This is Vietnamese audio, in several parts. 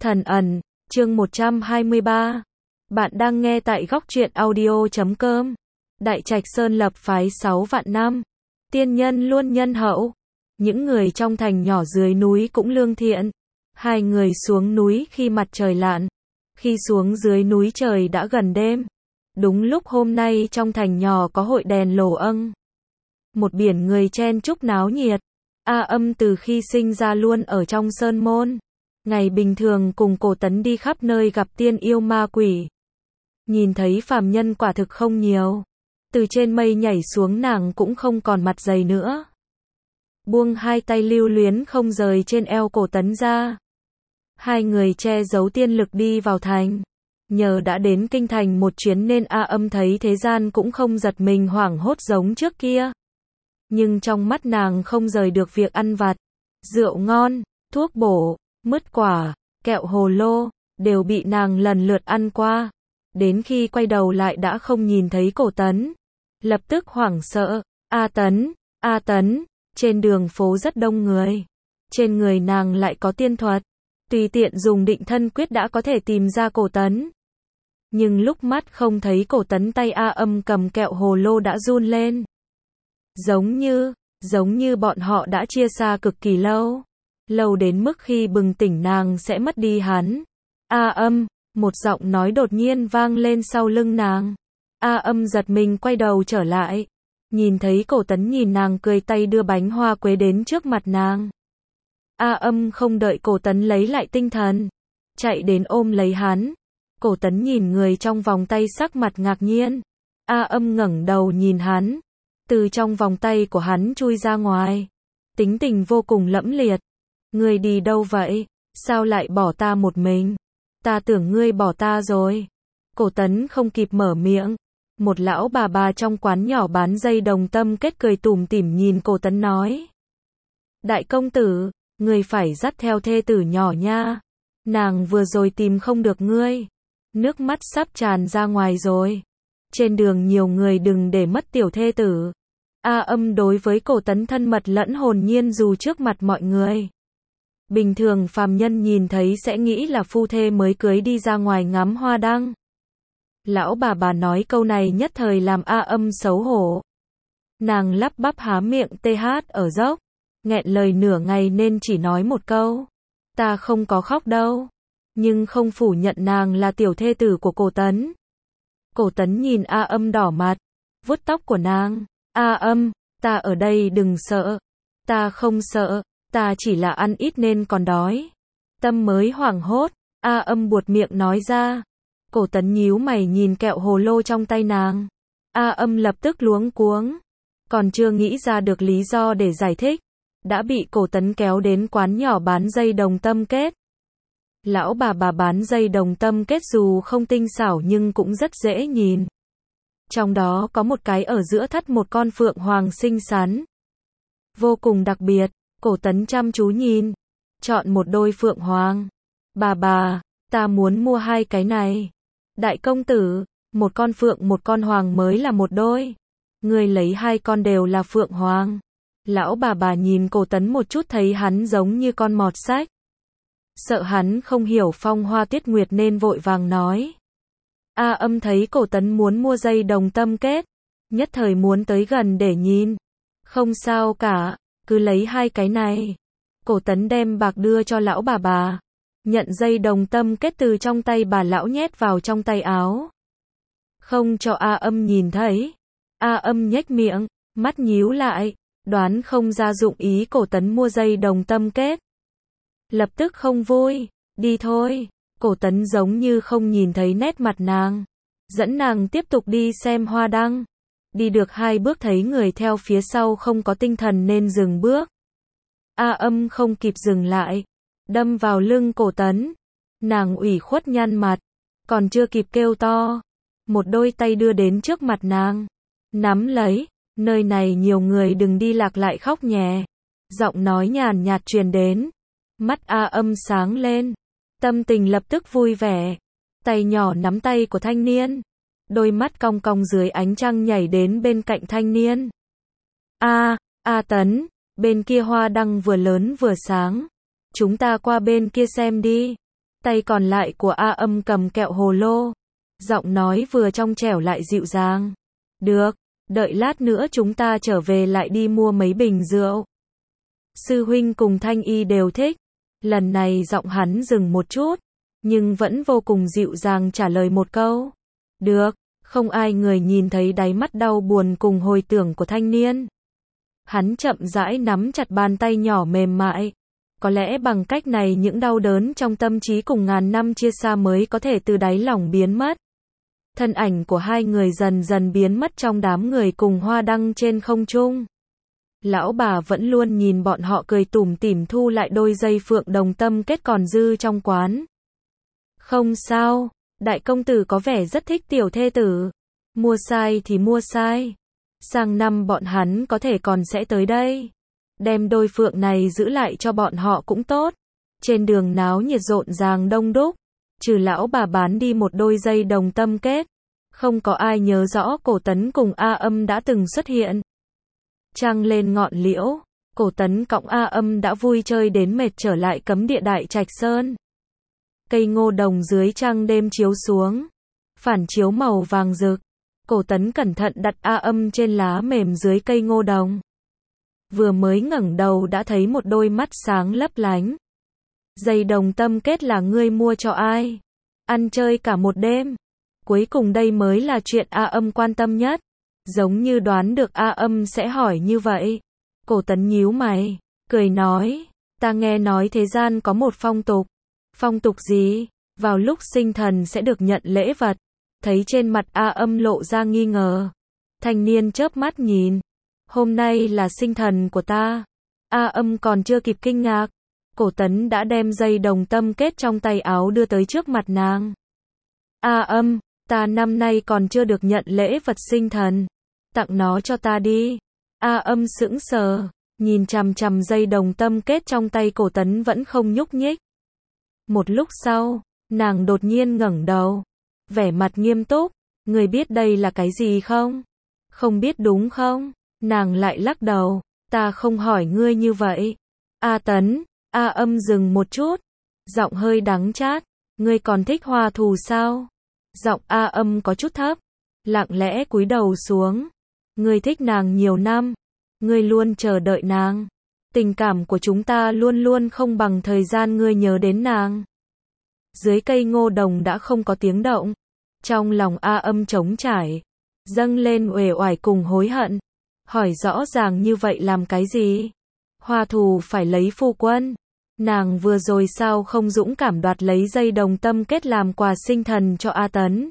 Thần ẩn, chương 123. Bạn đang nghe tại góc truyện audio.com. Đại Trạch Sơn lập phái 6 vạn năm. Tiên nhân luôn nhân hậu. Những người trong thành nhỏ dưới núi cũng lương thiện. Hai người xuống núi khi mặt trời lặn. Khi xuống dưới núi trời đã gần đêm. Đúng lúc hôm nay trong thành nhỏ có hội đèn lổ âng. Một biển người chen chúc náo nhiệt. A Âm từ khi sinh ra luôn ở trong sơn môn. Ngày bình thường cùng Cổ Tấn đi khắp nơi gặp tiên yêu ma quỷ. Nhìn thấy phàm nhân quả thực không nhiều. Từ trên mây nhảy xuống nàng cũng không còn mặt dày nữa. Buông hai tay lưu luyến không rời trên eo Cổ Tấn ra. Hai người che giấu tiên lực đi vào thành. Nhờ đã đến kinh thành một chuyến nên A Âm thấy thế gian cũng không giật mình hoảng hốt giống trước kia. Nhưng trong mắt nàng không rời được việc ăn vặt. Rượu ngon, thuốc bổ, mứt quả, kẹo hồ lô, đều bị nàng lần lượt ăn qua. Đến khi quay đầu lại đã không nhìn thấy Cổ Tấn. Lập tức hoảng sợ, A Tấn, trên đường phố rất đông người. Trên người nàng lại có tiên thuật. Tùy tiện dùng định thân quyết đã có thể tìm ra Cổ Tấn. Nhưng lúc mắt không thấy Cổ Tấn tay A Âm cầm kẹo hồ lô đã run lên. Giống như bọn họ đã chia xa cực kỳ lâu. Lâu đến mức khi bừng tỉnh nàng sẽ mất đi hắn. A Âm, một giọng nói đột nhiên vang lên sau lưng nàng. A Âm giật mình quay đầu trở lại. Nhìn thấy Cổ Tấn nhìn nàng cười tay đưa bánh hoa quế đến trước mặt nàng. A Âm không đợi Cổ Tấn lấy lại tinh thần. Chạy đến ôm lấy hắn. Cổ Tấn nhìn người trong vòng tay sắc mặt ngạc nhiên. A Âm ngẩng đầu nhìn hắn. Từ trong vòng tay của hắn chui ra ngoài. Tính tình vô cùng lẫm liệt. Ngươi đi đâu vậy? Sao lại bỏ ta một mình? Ta tưởng ngươi bỏ ta rồi. Cổ Tấn không kịp mở miệng. Một lão bà trong quán nhỏ bán dây đồng tâm kết cười tủm tỉm nhìn Cổ Tấn nói. Đại công tử, ngươi phải dắt theo thê tử nhỏ nha. Nàng vừa rồi tìm không được ngươi. Nước mắt sắp tràn ra ngoài rồi. Trên đường nhiều người đừng để mất tiểu thê tử. A Âm đối với Cổ Tấn thân mật lẫn hồn nhiên dù trước mặt mọi người. Bình thường phàm nhân nhìn thấy sẽ nghĩ là phu thê mới cưới đi ra ngoài ngắm hoa đăng. Lão bà nói câu này nhất thời làm A Âm xấu hổ. Nàng lắp bắp há miệng TH ở dốc. Nghẹn lời nửa ngày nên chỉ nói một câu. Ta không có khóc đâu. Nhưng không phủ nhận nàng là tiểu thê tử của Cổ Tấn. Cổ Tấn nhìn A Âm đỏ mặt. Vuốt tóc của nàng. A Âm, ta ở đây đừng sợ. Ta không sợ. Ta chỉ là ăn ít nên còn đói. Tâm mới hoảng hốt. A Âm buột miệng nói ra. Cổ Tấn nhíu mày nhìn kẹo hồ lô trong tay nàng. A Âm lập tức luống cuống. Còn chưa nghĩ ra được lý do để giải thích. Đã bị Cổ Tấn kéo đến quán nhỏ bán dây đồng tâm kết. Lão bà bán dây đồng tâm kết dù không tinh xảo nhưng cũng rất dễ nhìn. Trong đó có một cái ở giữa thắt một con phượng hoàng xinh xắn. Vô cùng đặc biệt. Cổ Tấn chăm chú nhìn. Chọn một đôi phượng hoàng. Bà, ta muốn mua hai cái này. Đại công tử, một con phượng một con hoàng mới là một đôi. Ngươi lấy hai con đều là phượng hoàng. Lão bà nhìn Cổ Tấn một chút thấy hắn giống như con mọt sách. Sợ hắn không hiểu phong hoa tuyết nguyệt nên vội vàng nói. A Âm thấy Cổ Tấn muốn mua dây đồng tâm kết. Nhất thời muốn tới gần để nhìn. Không sao cả. Cứ lấy hai cái này. Cổ Tấn đem bạc đưa cho lão bà. Nhận dây đồng tâm kết từ trong tay bà lão nhét vào trong tay áo. Không cho A Âm nhìn thấy. A Âm nhếch miệng, mắt nhíu lại, đoán không ra dụng ý Cổ Tấn mua dây đồng tâm kết. Lập tức không vui, đi thôi. Cổ Tấn giống như không nhìn thấy nét mặt nàng. Dẫn nàng tiếp tục đi xem hoa đăng. Đi được 2 bước thấy người theo phía sau không có tinh thần nên dừng bước. A Âm không kịp dừng lại. Đâm vào lưng Cổ Tấn. Nàng ủy khuất nhăn mặt. Còn chưa kịp kêu to. Một đôi tay đưa đến trước mặt nàng. Nắm lấy. Nơi này nhiều người đừng đi lạc lại khóc nhè. Giọng nói nhàn nhạt truyền đến. Mắt A Âm sáng lên. Tâm tình lập tức vui vẻ. Tay nhỏ nắm tay của thanh niên. Đôi mắt cong cong dưới ánh trăng nhảy đến bên cạnh thanh niên. A Tấn, bên kia hoa đăng vừa lớn vừa sáng. Chúng ta qua bên kia xem đi. Tay còn lại của A Âm cầm kẹo hồ lô. Giọng nói vừa trong trẻo lại dịu dàng. Được, đợi lát nữa chúng ta trở về lại đi mua mấy bình rượu. Sư huynh cùng Thanh Y đều thích. Lần này giọng hắn dừng một chút, nhưng vẫn vô cùng dịu dàng trả lời một câu. Được, không ai người nhìn thấy đáy mắt đau buồn cùng hồi tưởng của thanh niên. Hắn chậm rãi nắm chặt bàn tay nhỏ mềm mại. Có lẽ bằng cách này những đau đớn trong tâm trí cùng ngàn năm chia xa mới có thể từ đáy lòng biến mất. Thân ảnh của hai người dần dần biến mất trong đám người cùng hoa đăng trên không trung. Lão bà vẫn luôn nhìn bọn họ cười tủm tỉm thu lại đôi dây phượng đồng tâm kết còn dư trong quán. Không sao, đại công tử có vẻ rất thích tiểu thê tử. Mua sai thì mua sai. Sang năm bọn hắn có thể còn sẽ tới đây. Đem đôi phượng này giữ lại cho bọn họ cũng tốt. Trên đường náo nhiệt rộn ràng đông đúc. Trừ lão bà bán đi một đôi dây đồng tâm kết. Không có ai nhớ rõ Cổ Tấn cùng A Âm đã từng xuất hiện. Trăng lên ngọn liễu, Cổ Tấn cõng A Âm đã vui chơi đến mệt trở lại cấm địa Đại Trạch Sơn. Cây ngô đồng dưới trăng đêm chiếu xuống, phản chiếu màu vàng rực. Cổ Tấn cẩn thận đặt A Âm trên lá mềm dưới cây ngô đồng. Vừa mới ngẩng đầu đã thấy một đôi mắt sáng lấp lánh. Dây đồng tâm kết là ngươi mua cho ai? Ăn chơi cả một đêm. Cuối cùng đây mới là chuyện A Âm quan tâm nhất. Giống như đoán được A Âm sẽ hỏi như vậy. Cổ Tấn nhíu mày, cười nói, ta nghe nói thế gian có một phong tục. Phong tục gì? Vào lúc sinh thần sẽ được nhận lễ vật. Thấy trên mặt A Âm lộ ra nghi ngờ. Thanh niên chớp mắt nhìn. Hôm nay là sinh thần của ta. A Âm còn chưa kịp kinh ngạc. Cổ Tấn đã đem dây đồng tâm kết trong tay áo đưa tới trước mặt nàng. A Âm, ta năm nay còn chưa được nhận lễ vật sinh thần. Tặng nó cho ta đi. A Âm sững sờ, nhìn chằm chằm dây đồng tâm kết trong tay Cổ Tấn vẫn không nhúc nhích. Một lúc sau, nàng đột nhiên ngẩng đầu, vẻ mặt nghiêm túc, người biết đây là cái gì không? Không biết đúng không? Nàng lại lắc đầu, ta không hỏi ngươi như vậy. A Tấn, A Âm dừng một chút, giọng hơi đắng chát, ngươi còn thích Hoa Thù sao? Giọng A Âm có chút thấp, lặng lẽ cúi đầu xuống. Ngươi thích nàng nhiều năm, ngươi luôn chờ đợi nàng. Tình cảm của chúng ta luôn luôn không bằng thời gian ngươi nhớ đến nàng. Dưới cây ngô đồng đã không có tiếng động. Trong lòng A Âm trống trải, dâng lên uể oải cùng hối hận. Hỏi rõ ràng như vậy làm cái gì? Hoa Thù phải lấy phu quân. Nàng vừa rồi sao không dũng cảm đoạt lấy dây đồng tâm kết làm quà sinh thần cho A Tấn?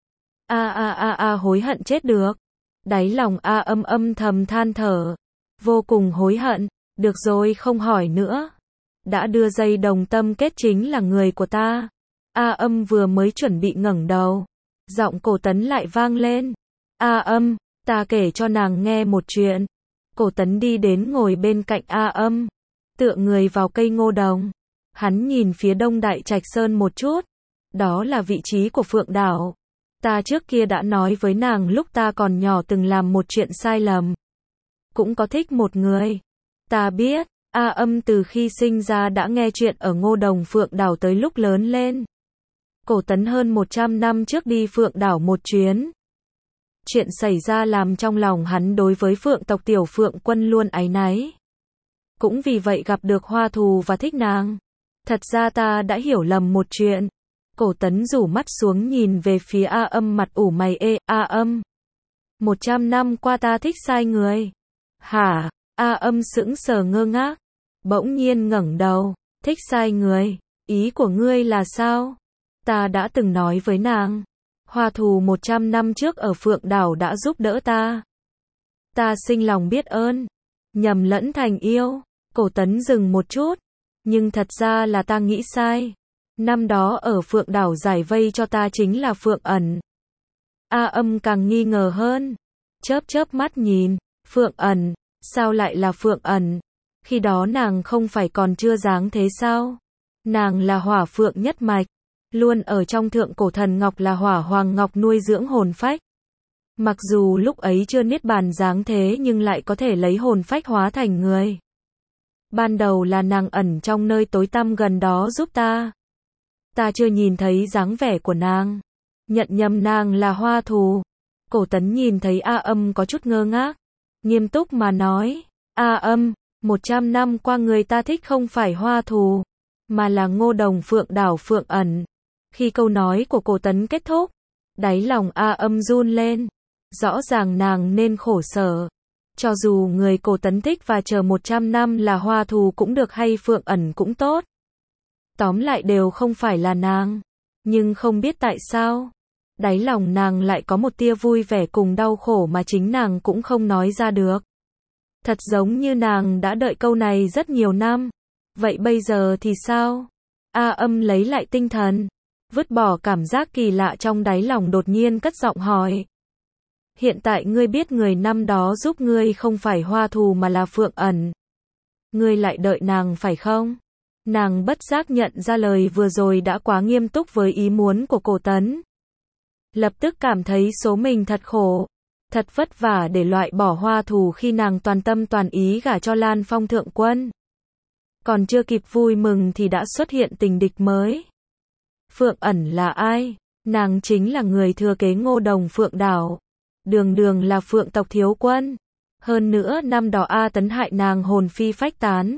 Hối hận chết được. Đáy lòng A Âm âm thầm than thở. Vô cùng hối hận. Được rồi không hỏi nữa. Đã đưa dây đồng tâm kết chính là người của ta. A Âm vừa mới chuẩn bị ngẩng đầu. Giọng Cổ Tấn lại vang lên. A Âm, ta kể cho nàng nghe một chuyện. Cổ Tấn đi đến ngồi bên cạnh A Âm. Tựa người vào cây ngô đồng. Hắn nhìn phía đông Đại Trạch Sơn một chút. Đó là vị trí của Phượng Đảo. Ta trước kia đã nói với nàng lúc ta còn nhỏ từng làm một chuyện sai lầm. Cũng có thích một người. Ta biết, A Âm từ khi sinh ra đã nghe chuyện ở Ngô Đồng Phượng Đảo tới lúc lớn lên. Cổ Tấn hơn 100 năm trước đi Phượng Đảo một chuyến. Chuyện xảy ra làm trong lòng hắn đối với Phượng tộc Tiểu Phượng Quân luôn áy náy. Cũng vì vậy gặp được Hoa Thù và thích nàng. Thật ra ta đã hiểu lầm một chuyện. Cổ Tấn rủ mắt xuống nhìn về phía A Âm mặt ủ mày A Âm. 100 năm qua ta thích sai người. Hả? A Âm sững sờ ngơ ngác. Bỗng nhiên ngẩng đầu. Thích sai người? Ý của ngươi là sao? Ta đã từng nói với nàng. Hoa Thù 100 năm trước ở Phượng Đảo đã giúp đỡ ta. Ta sinh lòng biết ơn. Nhầm lẫn thành yêu. Cổ Tấn dừng một chút. Nhưng thật ra là ta nghĩ sai. Năm đó ở Phượng Đảo giải vây cho ta chính là Phượng Ẩn. A Âm càng nghi ngờ hơn. Chớp mắt nhìn. Phượng Ẩn. Sao lại là Phượng Ẩn? Khi đó nàng không phải còn chưa dáng thế sao? Nàng là hỏa phượng nhất mạch. Luôn ở trong thượng cổ thần ngọc là hỏa hoàng ngọc nuôi dưỡng hồn phách. Mặc dù lúc ấy chưa niết bàn dáng thế nhưng lại có thể lấy hồn phách hóa thành người. Ban đầu là nàng ẩn trong nơi tối tăm gần đó giúp ta. Ta chưa nhìn thấy dáng vẻ của nàng. Nhận nhầm nàng là Hoa Thù. Cổ Tấn nhìn thấy A Âm có chút ngơ ngác, nghiêm túc mà nói, A Âm, 100 năm qua người ta thích không phải Hoa Thù, mà là Ngô Đồng Phượng Đảo Phượng Ẩn. Khi câu nói của Cổ Tấn kết thúc, đáy lòng A Âm run lên, rõ ràng nàng nên khổ sở. Cho dù người Cổ Tấn thích và chờ 100 năm là Hoa Thù cũng được hay Phượng Ẩn cũng tốt. Tóm lại đều không phải là nàng. Nhưng không biết tại sao, đáy lòng nàng lại có một tia vui vẻ cùng đau khổ mà chính nàng cũng không nói ra được. Thật giống như nàng đã đợi câu này rất nhiều năm. Vậy bây giờ thì sao? A Âm lấy lại tinh thần, vứt bỏ cảm giác kỳ lạ trong đáy lòng đột nhiên cất giọng hỏi. Hiện tại ngươi biết người năm đó giúp ngươi không phải Hoa Thù mà là Phượng Ẩn. Ngươi lại đợi nàng phải không? Nàng bất giác nhận ra lời vừa rồi đã quá nghiêm túc với ý muốn của Cổ Tấn. Lập tức cảm thấy số mình thật khổ, thật vất vả để loại bỏ Hoa Thù khi nàng toàn tâm toàn ý gả cho Lan Phong thượng quân. Còn chưa kịp vui mừng thì đã xuất hiện tình địch mới. Phượng Ẩn là ai? Nàng chính là người thừa kế Ngô Đồng Phượng Đảo. Đường đường là Phượng tộc thiếu quân. Hơn nữa năm đó A Tấn hại nàng hồn phi phách tán.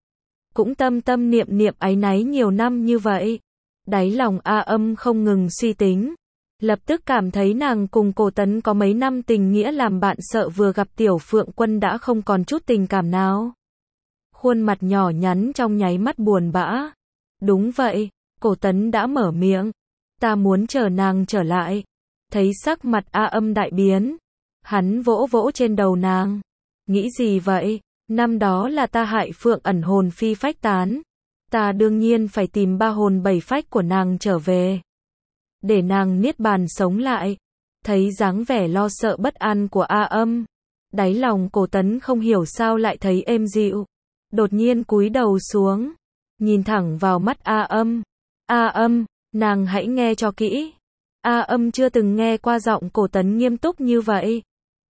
Cũng tâm tâm niệm niệm áy náy nhiều năm như vậy. Đáy lòng A Âm không ngừng suy tính. Lập tức cảm thấy nàng cùng Cổ Tấn có mấy năm tình nghĩa làm bạn, sợ vừa gặp tiểu Phượng quân đã không còn chút tình cảm nào. Khuôn mặt nhỏ nhắn trong nháy mắt buồn bã. Đúng vậy, Cổ Tấn đã mở miệng. Ta muốn chờ nàng trở lại. Thấy sắc mặt A Âm đại biến, hắn vỗ vỗ trên đầu nàng. Nghĩ gì vậy? Năm đó là ta hại Phượng Ẩn hồn phi phách tán. Ta đương nhiên phải tìm ba hồn bảy phách của nàng trở về. Để nàng niết bàn sống lại. Thấy dáng vẻ lo sợ bất an của A Âm, đáy lòng Cổ Tấn không hiểu sao lại thấy êm dịu. Đột nhiên cúi đầu xuống, nhìn thẳng vào mắt A Âm. A Âm, nàng hãy nghe cho kỹ. A Âm chưa từng nghe qua giọng Cổ Tấn nghiêm túc như vậy.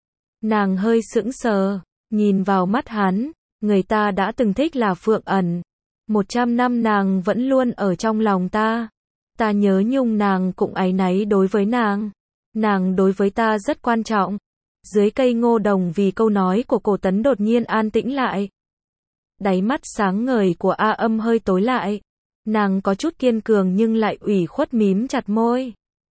Nàng hơi sững sờ, nhìn vào mắt hắn. Người ta đã từng thích là Phượng Ẩn. 100 năm nàng vẫn luôn ở trong lòng ta. Ta nhớ nhung nàng cũng áy náy đối với nàng. Nàng đối với ta rất quan trọng. Dưới cây ngô đồng vì câu nói của Cổ Tấn đột nhiên an tĩnh lại. Đáy mắt sáng ngời của A Âm hơi tối lại. Nàng có chút kiên cường nhưng lại ủy khuất mím chặt môi.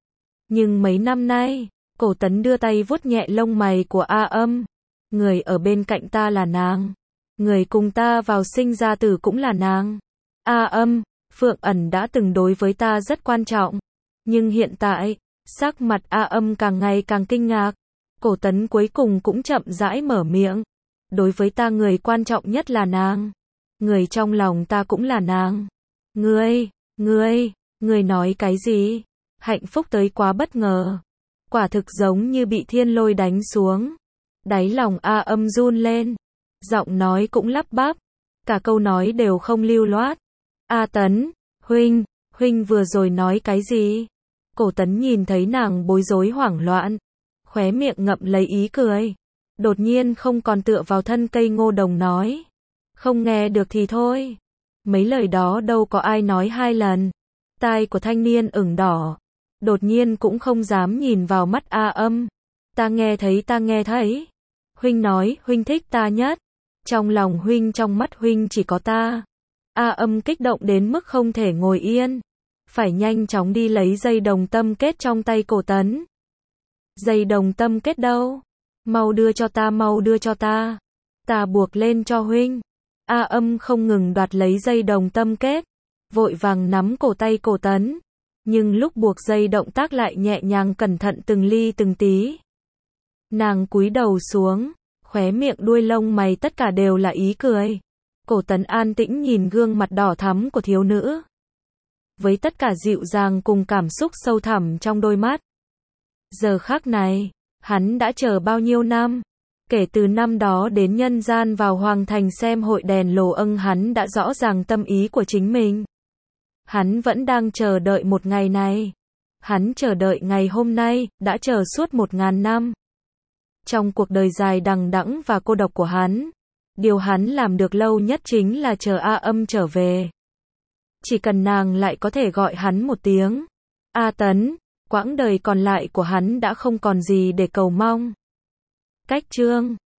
Nhưng mấy năm nay, Cổ Tấn đưa tay vuốt nhẹ lông mày của A Âm. Người ở bên cạnh ta là nàng. Người cùng ta vào sinh ra tử cũng là nàng. A Âm, Phượng Ẩn đã từng đối với ta rất quan trọng. Nhưng hiện tại, sắc mặt A Âm càng ngày càng kinh ngạc. Cổ Tấn cuối cùng cũng chậm rãi mở miệng. Đối với ta người quan trọng nhất là nàng. Người trong lòng ta cũng là nàng. Ngươi nói cái gì? Hạnh phúc tới quá bất ngờ. Quả thực giống như bị thiên lôi đánh xuống. Đáy lòng A Âm run lên. Giọng nói cũng lắp bắp. Cả câu nói đều không lưu loát. A Tấn, huynh vừa rồi nói cái gì? Cổ Tấn nhìn thấy nàng bối rối hoảng loạn. Khóe miệng ngậm lấy ý cười. Đột nhiên không còn tựa vào thân cây ngô đồng nói. Không nghe được thì thôi. Mấy lời đó đâu có ai nói hai lần. Tai của thanh niên ửng đỏ. Đột nhiên cũng không dám nhìn vào mắt A Âm. Ta nghe thấy. Huynh nói huynh thích ta nhất. Trong lòng huynh, trong mắt huynh chỉ có ta. A Âm kích động đến mức không thể ngồi yên. Phải nhanh chóng đi lấy dây đồng tâm kết trong tay Cổ Tấn. Dây đồng tâm kết đâu? Mau đưa cho ta. Ta buộc lên cho huynh. A Âm không ngừng đoạt lấy dây đồng tâm kết. Vội vàng nắm cổ tay Cổ Tấn. Nhưng lúc buộc dây động tác lại nhẹ nhàng cẩn thận từng ly từng tí. Nàng cúi đầu xuống. Khóe miệng đuôi lông mày tất cả đều là ý cười. Cổ Tấn an tĩnh nhìn gương mặt đỏ thắm của thiếu nữ. Với tất cả dịu dàng cùng cảm xúc sâu thẳm trong đôi mắt. Giờ khắc này, hắn đã chờ bao nhiêu năm. Kể từ năm đó đến nhân gian vào Hoàng Thành xem hội đèn lồ âng, hắn đã rõ ràng tâm ý của chính mình. Hắn vẫn đang chờ đợi một ngày này. Hắn chờ đợi ngày hôm nay, đã chờ suốt 1000 năm. Trong cuộc đời dài đằng đẵng và cô độc của hắn, điều hắn làm được lâu nhất chính là chờ A Âm trở về. Chỉ cần nàng lại có thể gọi hắn một tiếng A Tấn, quãng đời còn lại của hắn đã không còn gì để cầu mong. Cách chương